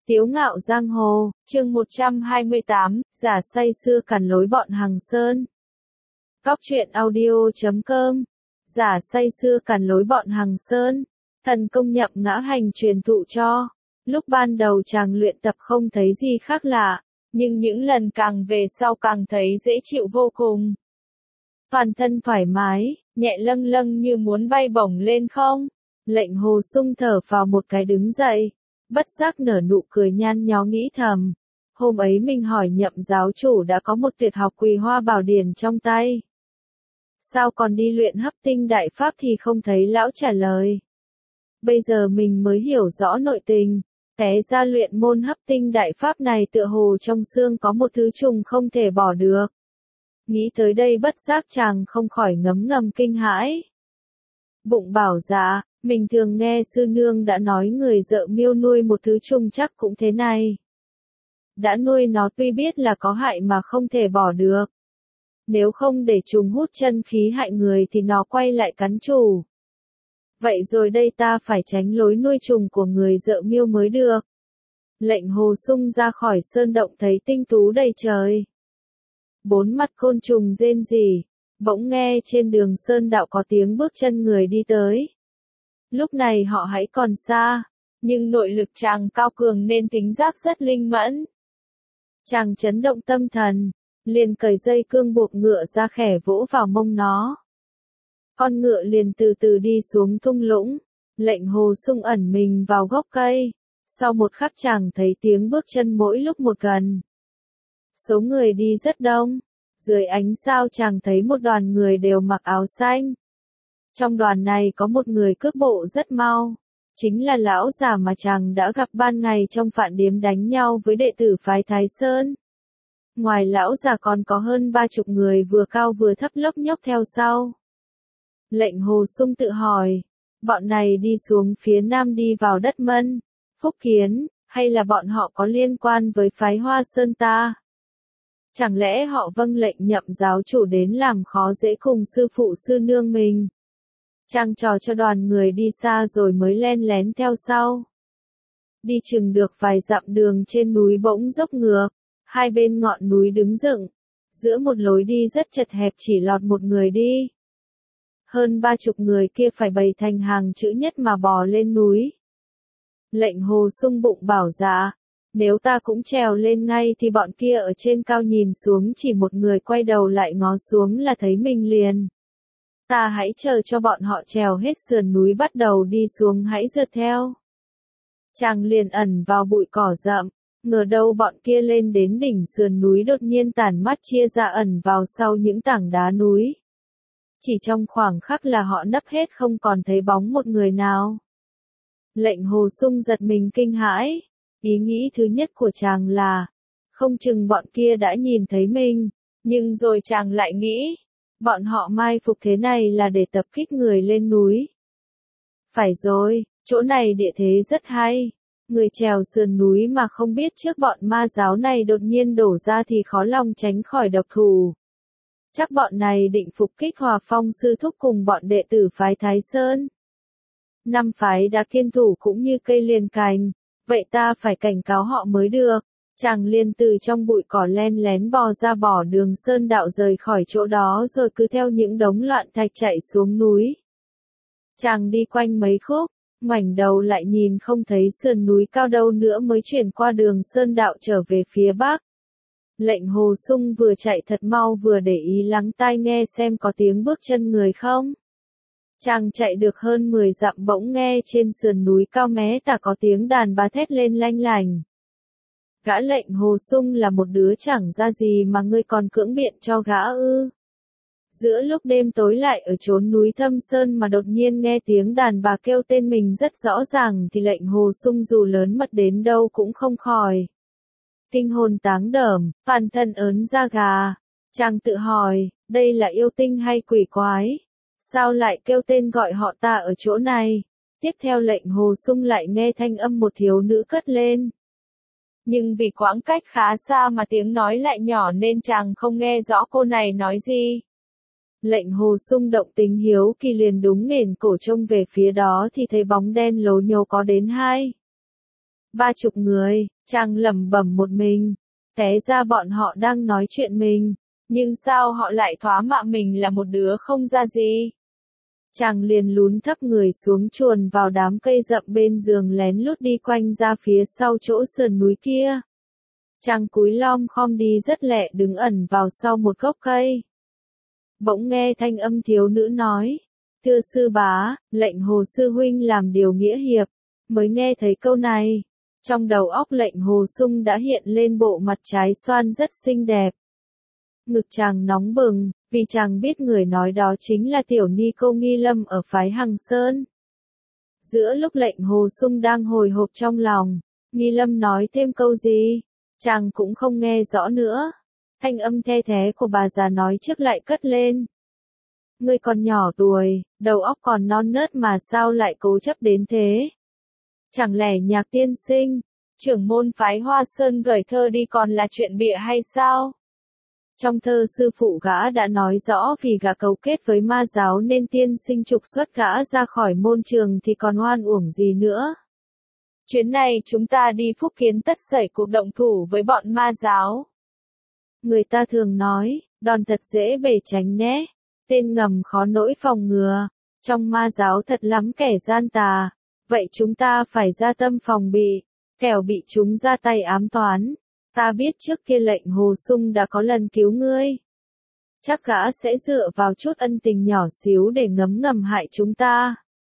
Tiếu ngạo giang hồ, chương 128, giả say xưa cản lối bọn Hằng Sơn. Góc truyện audio.com. Giả say xưa cản lối bọn Hằng Sơn. Thần công nhậm ngã hành truyền thụ cho. Lúc ban đầu chàng luyện tập không thấy gì khác lạ, nhưng những lần càng về sau càng thấy dễ chịu vô cùng. Toàn thân thoải mái, nhẹ lâng lâng như muốn bay bổng lên không. Lệnh Hồ Sung thở vào một cái đứng dậy. Bất giác nở nụ cười nhăn nhó nghĩ thầm. Hôm ấy mình hỏi nhậm giáo chủ đã có một tuyệt học Quỳ Hoa Bảo Điển trong tay. Sao còn đi luyện hấp tinh đại pháp thì không thấy lão trả lời. Bây giờ mình mới hiểu rõ nội tình. Té ra luyện môn hấp tinh đại pháp này tựa hồ trong xương có một thứ trùng không thể bỏ được. Nghĩ tới đây bất giác chàng không khỏi ngấm ngầm kinh hãi. Bụng bảo dạ. Mình thường nghe sư nương đã nói người dợ miêu nuôi một thứ trùng chắc cũng thế này. Đã nuôi nó tuy biết là có hại mà không thể bỏ được. Nếu không để trùng hút chân khí hại người thì nó quay lại cắn chủ. Vậy rồi đây ta phải tránh lối nuôi trùng của người dợ miêu mới được. Lệnh Hồ Sung ra khỏi sơn động thấy tinh tú đầy trời. Bốn mặt côn trùng rên rỉ, bỗng nghe trên đường sơn đạo có tiếng bước chân người đi tới. Lúc này họ hãy còn xa, nhưng nội lực chàng cao cường nên tính giác rất linh mẫn. Chàng chấn động tâm thần, liền cởi dây cương buộc ngựa ra khẽ vỗ vào mông nó. Con ngựa liền từ từ đi xuống thung lũng, lệnh Hồ Sung ẩn mình vào gốc cây. Sau một khắc chàng thấy tiếng bước chân mỗi lúc một gần. Số người đi rất đông, dưới ánh sao chàng thấy một đoàn người đều mặc áo xanh. Trong đoàn này có một người cước bộ rất mau, chính là lão già mà chàng đã gặp ban ngày trong phạn điếm đánh nhau với đệ tử phái Thái Sơn. Ngoài lão già còn có hơn 30 người vừa cao vừa thấp lốc nhốc theo sau. Lệnh Hồ Sung tự hỏi, bọn này đi xuống phía nam đi vào đất Mân, Phúc Kiến, hay là bọn họ có liên quan với phái Hoa Sơn ta? Chẳng lẽ họ vâng lệnh nhậm giáo chủ đến làm khó dễ cùng sư phụ sư nương mình? Chàng trò cho đoàn người đi xa rồi mới len lén theo sau. Đi chừng được vài dặm đường trên núi bỗng dốc ngược, hai bên ngọn núi đứng dựng. Giữa một lối đi rất chật hẹp chỉ lọt một người đi. Hơn 30 người kia phải bày thành hàng chữ nhất mà bò lên núi. Lệnh Hồ Sung bụng bảo dạ, nếu ta cũng trèo lên ngay thì bọn kia ở trên cao nhìn xuống chỉ một người quay đầu lại ngó xuống là thấy mình liền. Ta hãy chờ cho bọn họ trèo hết sườn núi bắt đầu đi xuống hãy rượt theo. Chàng liền ẩn vào bụi cỏ rậm, ngờ đâu bọn kia lên đến đỉnh sườn núi đột nhiên tản mắt chia ra ẩn vào sau những tảng đá núi. Chỉ trong khoảng khắc là họ nấp hết không còn thấy bóng một người nào. Lệnh Hồ Sung giật mình kinh hãi, ý nghĩ thứ nhất của chàng là, không chừng bọn kia đã nhìn thấy mình, nhưng rồi chàng lại nghĩ, bọn họ mai phục thế này là để tập kích người lên núi. Phải rồi, chỗ này địa thế rất hay. Người trèo sườn núi mà không biết trước bọn ma giáo này đột nhiên đổ ra thì khó lòng tránh khỏi độc thủ. Chắc bọn này định phục kích Hòa Phong sư thúc cùng bọn đệ tử phái Thái Sơn. 5 phái đã kiên thủ cũng như cây liền cành, vậy ta phải cảnh cáo họ mới được. Chàng liền từ trong bụi cỏ len lén bò ra bỏ đường sơn đạo rời khỏi chỗ đó rồi cứ theo những đống loạn thạch chạy xuống núi. Chàng đi quanh mấy khúc, ngoảnh đầu lại nhìn không thấy sườn núi cao đâu nữa mới chuyển qua đường sơn đạo trở về phía bắc. Lệnh Hồ Sung vừa chạy thật mau vừa để ý lắng tai nghe xem có tiếng bước chân người không. Chàng chạy được hơn 10 dặm bỗng nghe trên sườn núi cao mé tả có tiếng đàn bà thét lên lanh lành. Gã Lệnh Hồ Sung là một đứa chẳng ra gì mà ngươi còn cưỡng biện cho gã ư? Giữa lúc đêm tối lại ở chốn núi thâm sơn mà đột nhiên nghe tiếng đàn bà kêu tên mình rất rõ ràng thì Lệnh Hồ Sung dù lớn mật đến đâu cũng không khỏi. Kinh hồn táng đởm, toàn thân ớn da gà. Chàng tự hỏi, đây là yêu tinh hay quỷ quái? Sao lại kêu tên gọi họ ta ở chỗ này? Tiếp theo Lệnh Hồ Sung lại nghe thanh âm một thiếu nữ cất lên. Nhưng vì quãng cách khá xa mà tiếng nói lại nhỏ nên chàng không nghe rõ cô này nói gì. Lệnh Hồ Sung động tính hiếu kỳ liền đúng nền cổ trông về phía đó thì thấy bóng đen lố nhố có đến 20-30 người, Chàng lẩm bẩm một mình, té ra bọn họ đang nói chuyện mình, nhưng sao họ lại thoá mạ mình là một đứa không ra gì. Chàng liền lún thấp người xuống chuồn vào đám cây rậm bên giường lén lút đi quanh ra phía sau chỗ sườn núi kia. Chàng cúi lom khom đi rất lẹ đứng ẩn vào sau một gốc cây. Bỗng nghe thanh âm thiếu nữ nói, thưa sư bá, lệnh Hồ sư huynh làm điều nghĩa hiệp. Mới nghe thấy câu này, trong đầu óc lệnh Hồ Sung đã hiện lên bộ mặt trái xoan rất xinh đẹp. Ngực chàng nóng bừng, vì chàng biết người nói đó chính là tiểu ni cô Nghi Lâm ở phái Hằng Sơn. Giữa lúc lệnh Hồ Sung đang hồi hộp trong lòng, Nghi Lâm nói thêm câu gì, chàng cũng không nghe rõ nữa. Thanh âm the thé của bà già nói trước lại cất lên. Ngươi còn nhỏ tuổi, đầu óc còn non nớt mà sao lại cố chấp đến thế? Chẳng lẽ Nhạc tiên sinh, trưởng môn phái Hoa Sơn gửi thơ đi còn là chuyện bịa hay sao? Trong thơ sư phụ gã đã nói rõ vì gã cấu kết với ma giáo nên tiên sinh trục xuất gã ra khỏi môn trường thì còn oan uổng gì nữa. Chuyến này chúng ta đi Phúc Kiến tất xảy cuộc động thủ với bọn ma giáo. Người ta thường nói, đòn thật dễ bể tránh né, tên ngầm khó nỗi phòng ngừa, trong ma giáo thật lắm kẻ gian tà, vậy chúng ta phải ra tâm phòng bị, kẻo bị chúng ra tay ám toán. Ta biết trước kia lệnh Hồ Sung đã có lần cứu ngươi. Chắc gã sẽ dựa vào chút ân tình nhỏ xíu để ngấm ngầm hại chúng ta.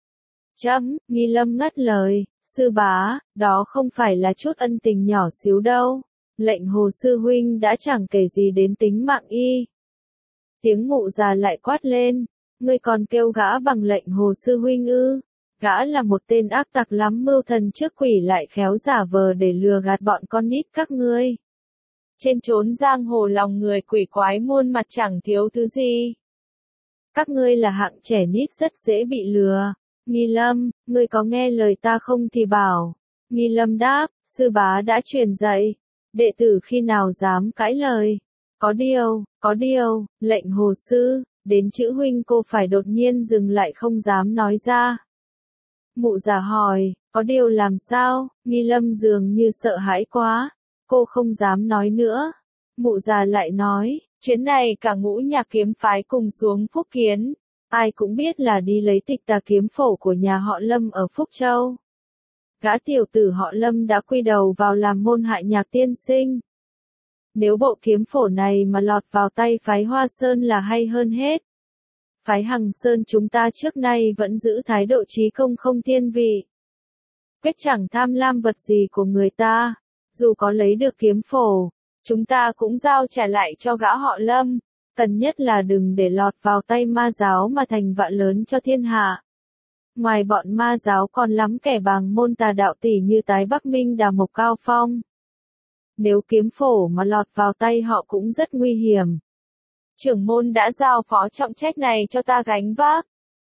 Nghi Lâm ngắt lời, sư bá, đó không phải là chút ân tình nhỏ xíu đâu. Lệnh Hồ sư huynh đã chẳng kể gì đến tính mạng y. Tiếng mụ già lại quát lên, ngươi còn kêu gã bằng lệnh Hồ sư huynh ư? Gã là một tên ác tặc lắm mưu thần trước quỷ lại khéo giả vờ để lừa gạt bọn con nít các ngươi. Trên chốn giang hồ lòng người quỷ quái muôn mặt chẳng thiếu thứ gì. Các ngươi là hạng trẻ nít rất dễ bị lừa. Nghi Lâm, ngươi có nghe lời ta không thì bảo. Nghi Lâm đáp, sư bá đã truyền dạy. Đệ tử khi nào dám cãi lời. Có điều, lệnh Hồ sư, đến chữ huynh cô phải đột nhiên dừng lại không dám nói ra. Mụ già hỏi, có điều làm sao? Nghi Lâm dường như sợ hãi quá, cô không dám nói nữa. Mụ già lại nói, chuyến này cả ngũ nhạc kiếm phái cùng xuống Phúc Kiến, ai cũng biết là đi lấy tịch tà kiếm phổ của nhà họ Lâm ở Phúc Châu. Gã tiểu tử họ Lâm đã quy đầu vào làm môn hại Nhạc tiên sinh. Nếu bộ kiếm phổ này mà lọt vào tay phái Hoa Sơn là hay hơn hết. Phái Hằng Sơn chúng ta trước nay vẫn giữ thái độ chí công không thiên vị. Quyết chẳng tham lam vật gì của người ta, dù có lấy được kiếm phổ, chúng ta cũng giao trả lại cho gã họ Lâm, cần nhất là đừng để lọt vào tay ma giáo mà thành vạ lớn cho thiên hạ. Ngoài bọn ma giáo còn lắm kẻ bàng môn tà đạo tỷ như Tái Bắc Minh Đà Mộc Cao Phong. Nếu kiếm phổ mà lọt vào tay họ cũng rất nguy hiểm. Trưởng môn đã giao phó trọng trách này cho ta gánh vác.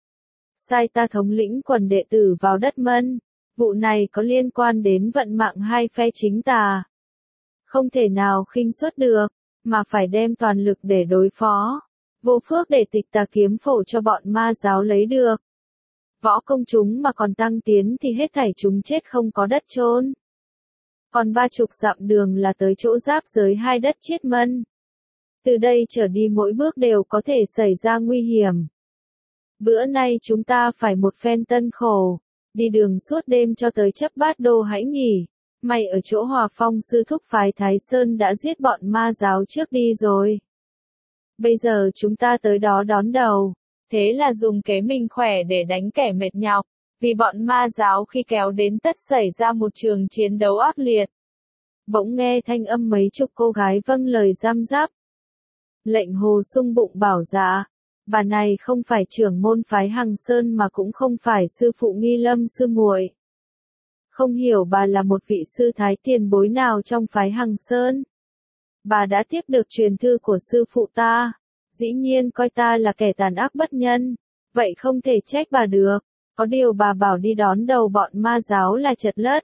Sai ta thống lĩnh quần đệ tử vào đất Mân. Vụ này có liên quan đến vận mạng hai phe chính tà. Không thể nào khinh suất được, mà phải đem toàn lực để đối phó. Vô phước để tịch tà kiếm phổ cho bọn ma giáo lấy được. Võ công chúng mà còn tăng tiến thì hết thảy chúng chết không có đất chôn. Còn 30 dặm đường là tới chỗ giáp giới hai đất Chiết Mân. Từ đây trở đi mỗi bước đều có thể xảy ra nguy hiểm. Bữa nay chúng ta phải một phen tân khổ, đi đường suốt đêm cho tới Chấp Bát Đô hãy nghỉ. May ở chỗ Hòa Phong sư thúc phái Thái Sơn đã giết bọn ma giáo trước đi rồi. Bây giờ chúng ta tới đó đón đầu, thế là dùng kế mình khỏe để đánh kẻ mệt nhọc, vì bọn ma giáo khi kéo đến tất xảy ra một trường chiến đấu ác liệt. Bỗng nghe thanh âm mấy chục cô gái vâng lời răm rắp. Lệnh Hồ sung bụng bảo dạ, bà này không phải trưởng môn phái Hằng Sơn mà cũng không phải sư phụ Nghi Lâm sư muội. Không hiểu bà là một vị sư thái tiền bối nào trong phái Hằng Sơn. Bà đã tiếp được truyền thư của sư phụ ta, dĩ nhiên coi ta là kẻ tàn ác bất nhân, vậy không thể trách bà được, có điều bà bảo đi đón đầu bọn ma giáo là chật lất.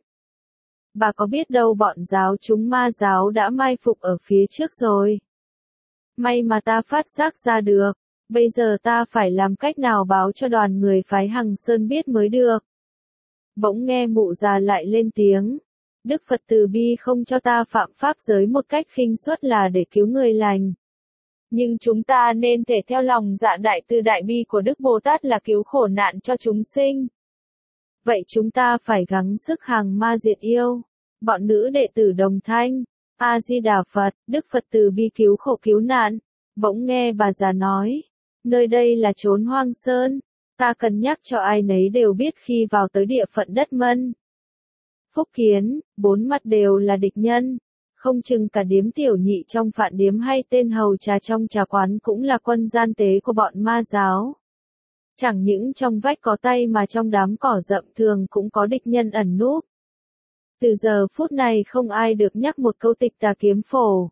Bà có biết đâu bọn giáo chúng ma giáo đã mai phục ở phía trước rồi. May mà ta phát giác ra được, bây giờ ta phải làm cách nào báo cho đoàn người phái Hằng Sơn biết mới được. Bỗng nghe mụ già lại lên tiếng, Đức Phật từ bi không cho ta phạm pháp giới một cách khinh suất là để cứu người lành. Nhưng chúng ta nên thể theo lòng dạ đại từ đại bi của Đức Bồ Tát là cứu khổ nạn cho chúng sinh. Vậy chúng ta phải gắng sức hàng ma diệt yêu. Bọn nữ đệ tử đồng thanh, A-di-đà Phật, Đức Phật từ bi cứu khổ cứu nạn. Bỗng nghe bà già nói, nơi đây là chốn hoang sơn, ta cần nhắc cho ai nấy đều biết khi vào tới địa phận đất Mân, Phúc Kiến, bốn mặt đều là địch nhân. Không chừng cả điếm tiểu nhị trong phạn điếm hay tên hầu trà trong trà quán cũng là quân gian tế của bọn ma giáo. Chẳng những trong vách có tay mà trong đám cỏ rậm thường cũng có địch nhân ẩn núp. Từ giờ phút này không ai được nhắc một câu tịch tà kiếm phổ.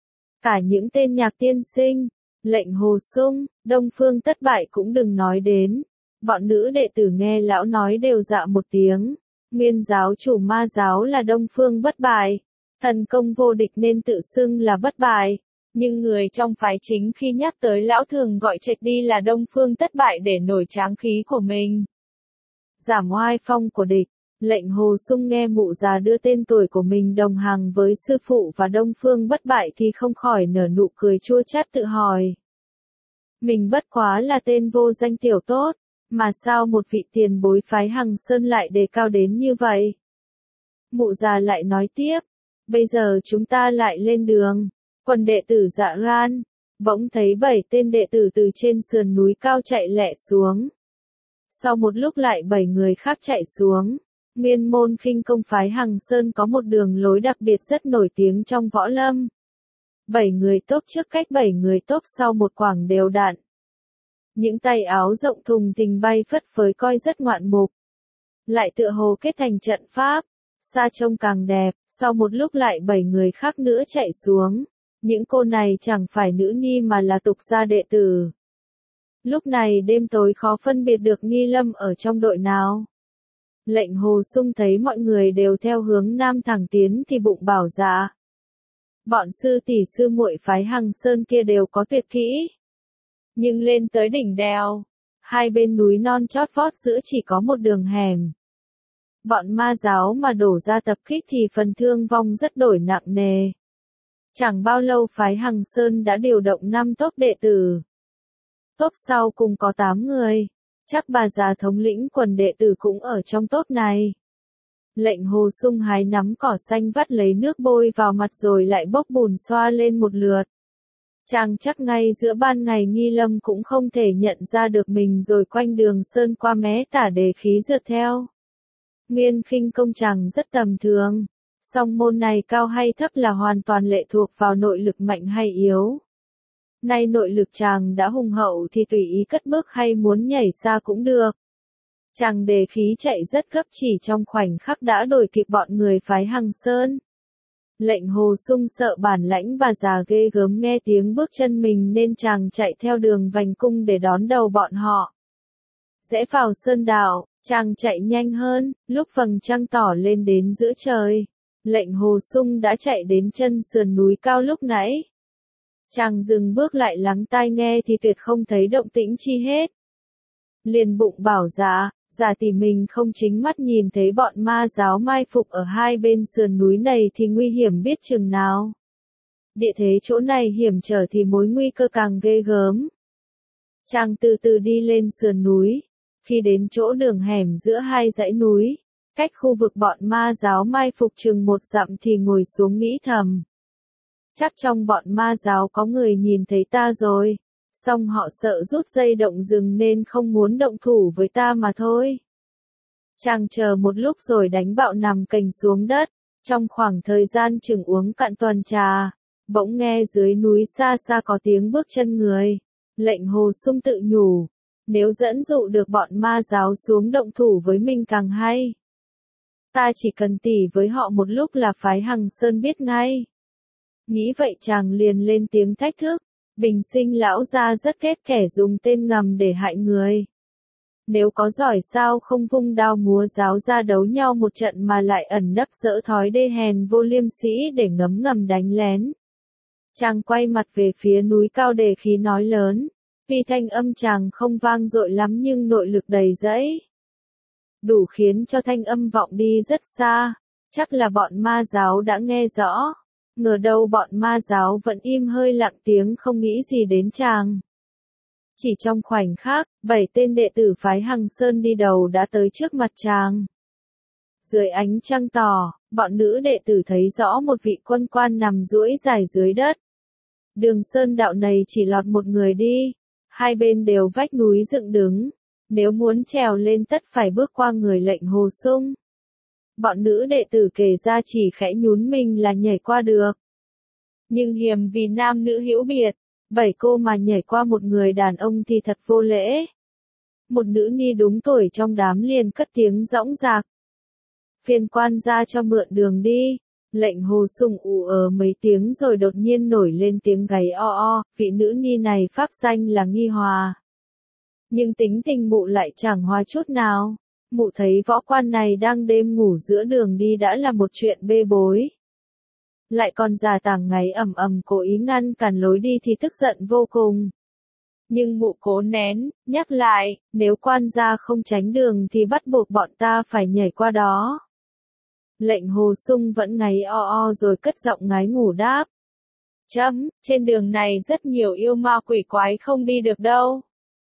Cả những tên nhạc tiên sinh, Lệnh Hồ Sung, Đông Phương Tất Bại cũng đừng nói đến. Bọn nữ đệ tử nghe lão nói đều dạ một tiếng. Nguyên giáo chủ ma giáo là Đông Phương Bất Bại. Thần công vô địch nên tự xưng là bất bại. Nhưng người trong phái chính khi nhắc tới lão thường gọi trạch đi là Đông Phương Tất Bại để nổi tráng khí của mình. Giảm oai phong của địch. Lệnh Hồ Sung nghe mụ già đưa tên tuổi của mình đồng hàng với sư phụ và Đông Phương Bất Bại thì không khỏi nở nụ cười chua chát tự hỏi. Mình bất quá là tên vô danh tiểu tốt, mà sao một vị tiền bối phái Hằng Sơn lại đề cao đến như vậy? Mụ già lại nói tiếp, bây giờ chúng ta lại lên đường. Quần đệ tử Dạ Ran, bỗng thấy 7 tên đệ tử từ trên sườn núi cao chạy lẹ xuống. Sau một lúc lại 7 người khác chạy xuống. Nguyên môn khinh công phái Hằng Sơn có một đường lối đặc biệt rất nổi tiếng trong võ lâm. 7 người tốt trước cách 7 người tốt sau một quãng đều đặn. Những tay áo rộng thùng thình bay phất phới coi rất ngoạn mục. Lại tựa hồ kết thành trận pháp, xa trông càng đẹp, sau một lúc lại 7 người khác nữa chạy xuống. Những cô này chẳng phải nữ ni mà là tục gia đệ tử. Lúc này đêm tối khó phân biệt được Nghi Lâm ở trong đội nào. Lệnh Hồ Sung thấy mọi người đều theo hướng nam thẳng tiến thì bụng bảo dạ. Bọn sư tỷ sư muội phái Hằng Sơn kia đều có tuyệt kỹ. Nhưng lên tới đỉnh đèo, hai bên núi non chót vót giữa chỉ có một đường hẻm. Bọn ma giáo mà đổ ra tập kích thì phần thương vong rất đổi nặng nề. Chẳng bao lâu phái Hằng Sơn đã điều động 5 tốp đệ tử. Tốp sau cùng có 8 người. Chắc bà già thống lĩnh quần đệ tử cũng ở trong tốp này. Lệnh Hồ Sung hái nắm cỏ xanh vắt lấy nước bôi vào mặt rồi lại bốc bùn xoa lên một lượt. Chàng chắc ngay giữa ban ngày Nghi Lâm cũng không thể nhận ra được mình rồi quanh đường sơn qua mé tả đề khí rượt theo. Nguyên khinh công chàng rất tầm thường. Song môn này cao hay thấp là hoàn toàn lệ thuộc vào nội lực mạnh hay yếu. Nay nội lực chàng đã hùng hậu thì tùy ý cất bước hay muốn nhảy xa cũng được. Chàng đề khí chạy rất gấp chỉ trong khoảnh khắc đã đuổi kịp bọn người phái Hằng Sơn. Lệnh Hồ Sung sợ bản lãnh bà già ghê gớm nghe tiếng bước chân mình nên chàng chạy theo đường vành cung để đón đầu bọn họ. Rẽ vào sơn đạo, chàng chạy nhanh hơn, lúc vầng trăng tỏ lên đến giữa trời. Lệnh Hồ Sung đã chạy đến chân sườn núi cao lúc nãy. Chàng dừng bước lại lắng tai nghe thì tuyệt không thấy động tĩnh chi hết. Liền bụng bảo dạ tỷ mình không chính mắt nhìn thấy bọn ma giáo mai phục ở hai bên sườn núi này thì nguy hiểm biết chừng nào. Địa thế chỗ này hiểm trở thì mối nguy cơ càng ghê gớm. Chàng từ từ đi lên sườn núi. Khi đến chỗ đường hẻm giữa hai dãy núi, cách khu vực bọn ma giáo mai phục chừng 1 dặm thì ngồi xuống nghĩ thầm. Chắc trong bọn ma giáo có người nhìn thấy ta rồi, song họ sợ rút dây động rừng nên không muốn động thủ với ta mà thôi. Chàng chờ một lúc rồi đánh bạo nằm cành xuống đất, trong khoảng thời gian chừng uống cạn tuần trà, bỗng nghe dưới núi xa xa có tiếng bước chân người. Lệnh Hồ Sung tự nhủ, nếu dẫn dụ được bọn ma giáo xuống động thủ với mình càng hay. Ta chỉ cần tỉ với họ một lúc là phái Hằng Sơn biết ngay. Nghĩ vậy chàng liền lên tiếng thách thức, bình sinh lão gia rất ghét kẻ dùng tên ngầm để hại người. Nếu có giỏi sao không vung đao múa giáo ra đấu nhau một trận mà lại ẩn nấp dỡ thói đê hèn vô liêm sĩ để ngấm ngầm đánh lén. Chàng quay mặt về phía núi cao đề khí nói lớn, vì thanh âm chàng không vang dội lắm nhưng nội lực đầy dẫy. Đủ khiến cho thanh âm vọng đi rất xa. Chắc là bọn ma giáo đã nghe rõ. Ngờ đâu bọn ma giáo vẫn im hơi lặng tiếng không nghĩ gì đến chàng. Chỉ trong khoảnh khắc, 7 tên đệ tử phái Hằng Sơn đi đầu đã tới trước mặt chàng. Dưới ánh trăng tỏ, bọn nữ đệ tử thấy rõ một vị quân quan nằm duỗi dài dưới đất. Đường sơn đạo này chỉ lọt một người đi, hai bên đều vách núi dựng đứng, nếu muốn trèo lên tất phải bước qua người Lệnh Hồ Sung. Bọn nữ đệ tử kể ra chỉ khẽ nhún mình là nhảy qua được. Nhưng hiềm vì nam nữ hữu biệt, 7 cô mà nhảy qua một người đàn ông thì thật vô lễ. Một nữ ni đúng tuổi trong đám liền cất tiếng dõng dạc. Phiên quan ra cho mượn đường đi. Lệnh Hồ Sung ù mấy tiếng rồi đột nhiên nổi lên tiếng gáy o o, vị nữ ni này pháp danh là Nghi Hòa. Nhưng tính tình mụ lại chẳng hòa chút nào. Mụ thấy võ quan này đang đêm ngủ giữa đường đi đã là một chuyện bê bối. Lại còn giả tàng ngáy ầm ầm cố ý ngăn cản lối đi thì tức giận vô cùng. Nhưng mụ cố nén, nhắc lại, nếu quan gia không tránh đường thì bắt buộc bọn ta phải nhảy qua đó. Lệnh Hồ Sung vẫn ngáy o o rồi cất giọng ngái ngủ đáp. Trên đường này rất nhiều yêu ma quỷ quái không đi được đâu.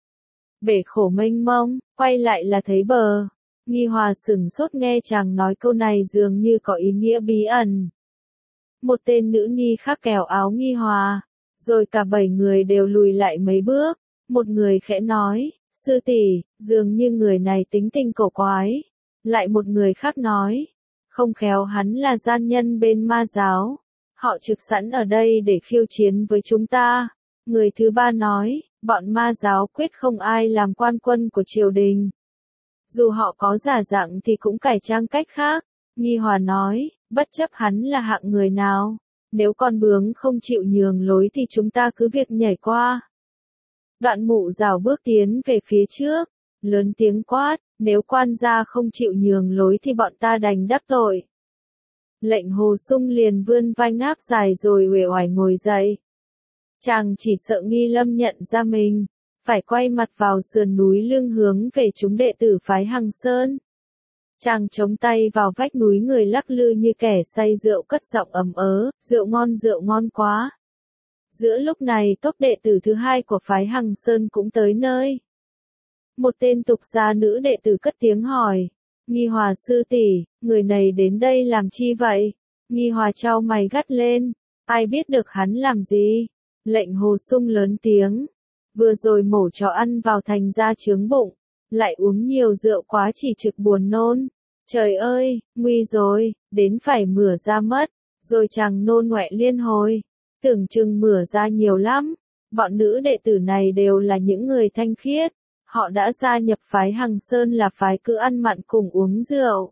Bể khổ mênh mông, quay lại là thấy bờ. Nghi Hòa sửng sốt nghe chàng nói câu này dường như có ý nghĩa bí ẩn. Một tên nữ ni khác kéo áo Nghi Hòa, rồi cả 7 người đều lùi lại mấy bước. Một người khẽ nói, sư tỷ, dường như người này tính tình cổ quái. Lại một người khác nói, không khéo hắn là gian nhân bên ma giáo. Họ trực sẵn ở đây để khiêu chiến với chúng ta. Người thứ ba nói, bọn ma giáo quyết không ai làm quan quân của triều đình. Dù họ có giả dạng thì cũng cải trang cách khác. Nghi Hòa nói, bất chấp hắn là hạng người nào, nếu con bướm không chịu nhường lối thì chúng ta cứ việc nhảy qua. Đoạn mụ rảo bước tiến về phía trước, lớn tiếng quát, nếu quan gia không chịu nhường lối thì bọn ta đành đắc tội. Lệnh Hồ Sung liền vươn vai ngáp dài rồi uể oải ngồi dậy. Chàng chỉ sợ Nghi Lâm nhận ra mình, phải quay mặt vào sườn núi lưng hướng về chúng đệ tử phái Hằng Sơn. Chàng chống tay vào vách núi người lắc lư như kẻ say rượu cất giọng ầm ớ, rượu ngon quá. Giữa lúc này tốp đệ tử thứ hai của phái Hằng Sơn cũng tới nơi. Một tên tục gia nữ đệ tử cất tiếng hỏi, Nghi Hòa sư tỷ, người này đến đây làm chi vậy? Nghi Hòa chau mày gắt lên, ai biết được hắn làm gì? Lệnh Hồ Sung lớn tiếng, vừa rồi mổ chó ăn vào thành ra chướng bụng, lại uống nhiều rượu quá chỉ trực buồn nôn. Trời ơi, nguy rồi, đến phải mửa ra mất, rồi chàng nôn ngoẹ liên hồi, tưởng chừng mửa ra nhiều lắm. Bọn nữ đệ tử này đều là những người thanh khiết, họ đã gia nhập phái Hằng Sơn là phái cứ ăn mặn cùng uống rượu.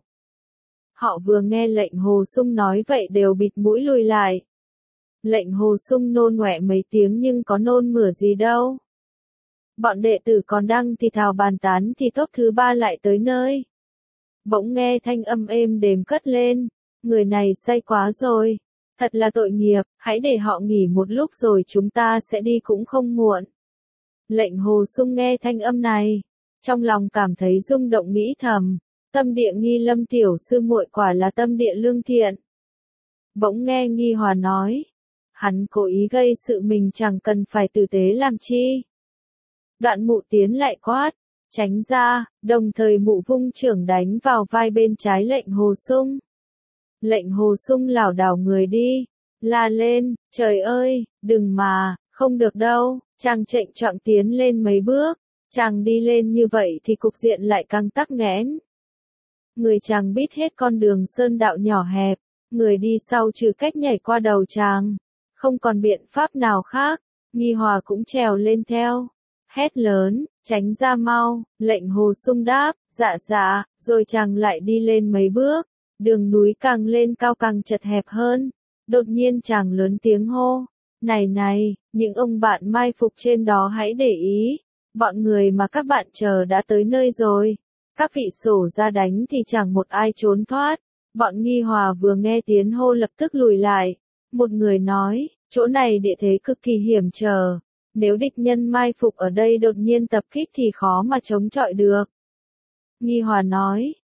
Họ vừa nghe lệnh Hồ Sung nói vậy đều bịt mũi lùi lại. Lệnh Hồ Sung nôn ngoẹ mấy tiếng nhưng có nôn mửa gì đâu. Bọn đệ tử còn đang thì thào bàn tán thì tốp thứ ba lại tới nơi. Bỗng nghe thanh âm êm đềm cất lên, người này say quá rồi, thật là tội nghiệp, hãy để họ nghỉ một lúc rồi chúng ta sẽ đi cũng không muộn. Lệnh Hồ Sung nghe thanh âm này, trong lòng cảm thấy rung động nghĩ thầm, tâm địa Nghi Lâm tiểu sư muội quả là tâm địa lương thiện. Bỗng nghe Nghi Hòa nói, hắn cố ý gây sự mình chẳng cần phải tử tế làm chi. Đoạn mụ tiến lại quát, tránh ra, đồng thời mụ vung chưởng đánh vào vai bên trái lệnh Hồ Sung. Lệnh Hồ Sung lảo đảo người đi, la lên, trời ơi, đừng mà, không được đâu. Chàng chệnh choạng tiến lên mấy bước, chàng đi lên như vậy thì cục diện lại càng tắc nghẽn. Người chàng biết hết con đường sơn đạo nhỏ hẹp, người đi sau trừ cách nhảy qua đầu chàng, không còn biện pháp nào khác. Nghi Hòa cũng trèo lên theo, hét lớn, tránh ra mau. Lệnh Hồ Sung đáp, dạ, rồi chàng lại đi lên mấy bước, đường núi càng lên cao càng chật hẹp hơn. Đột nhiên chàng lớn tiếng hô, này, những ông bạn mai phục trên đó hãy để ý, bọn người mà các bạn chờ đã tới nơi rồi. Các vị sổ ra đánh thì chẳng một ai trốn thoát. Bọn Nghi Hòa vừa nghe tiếng hô lập tức lùi lại. Một người nói, chỗ này địa thế cực kỳ hiểm trở, nếu địch nhân mai phục ở đây đột nhiên tập kích thì khó mà chống chọi được. Nghi Hòa nói,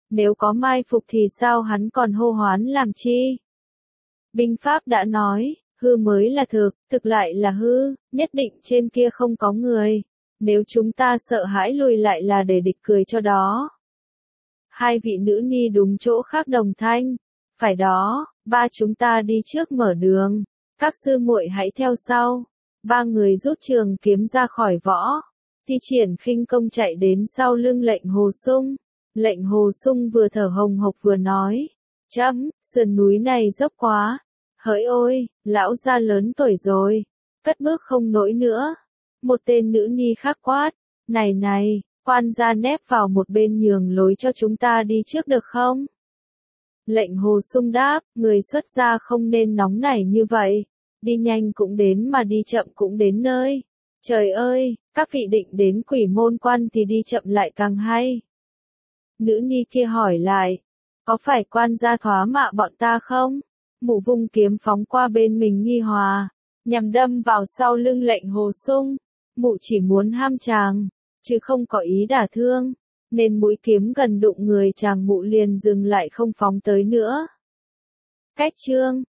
nếu có mai phục thì sao hắn còn hô hoán làm chi? Binh pháp đã nói, hư mới là thực, thực lại là hư, nhất định trên kia không có người. Nếu chúng ta sợ hãi lùi lại là để địch cười cho đó. Hai vị nữ nhi đúng chỗ khác đồng thanh. Phải đó, ba chúng ta đi trước mở đường. Các sư muội hãy theo sau. Ba người rút trường kiếm ra khỏi võ. Thi triển khinh công chạy đến sau lưng lệnh Hồ Sung. Lệnh Hồ Sung vừa thở hồng hộc vừa nói. Chấm, sườn núi này dốc quá. Hỡi ôi, lão gia lớn tuổi rồi. Cất bước không nổi nữa. Một tên nữ nhi khác quát. Này này, quan gia nép vào một bên nhường lối cho chúng ta đi trước được không? Lệnh Hồ Sung đáp, người xuất gia không nên nóng nảy như vậy. Đi nhanh cũng đến mà đi chậm cũng đến nơi. Trời ơi, các vị định đến Quỷ Môn Quan thì đi chậm lại càng hay. Nữ nhi kia hỏi lại, có phải quan gia thoá mạ bọn ta không? Mụ vung kiếm phóng qua bên mình nghi hòa, nhằm đâm vào sau lưng lệnh Hồ Sung. Mụ chỉ muốn ham chàng, chứ không có ý đả thương, nên mũi kiếm gần đụng người chàng mụ liền dừng lại không phóng tới nữa. Cách chương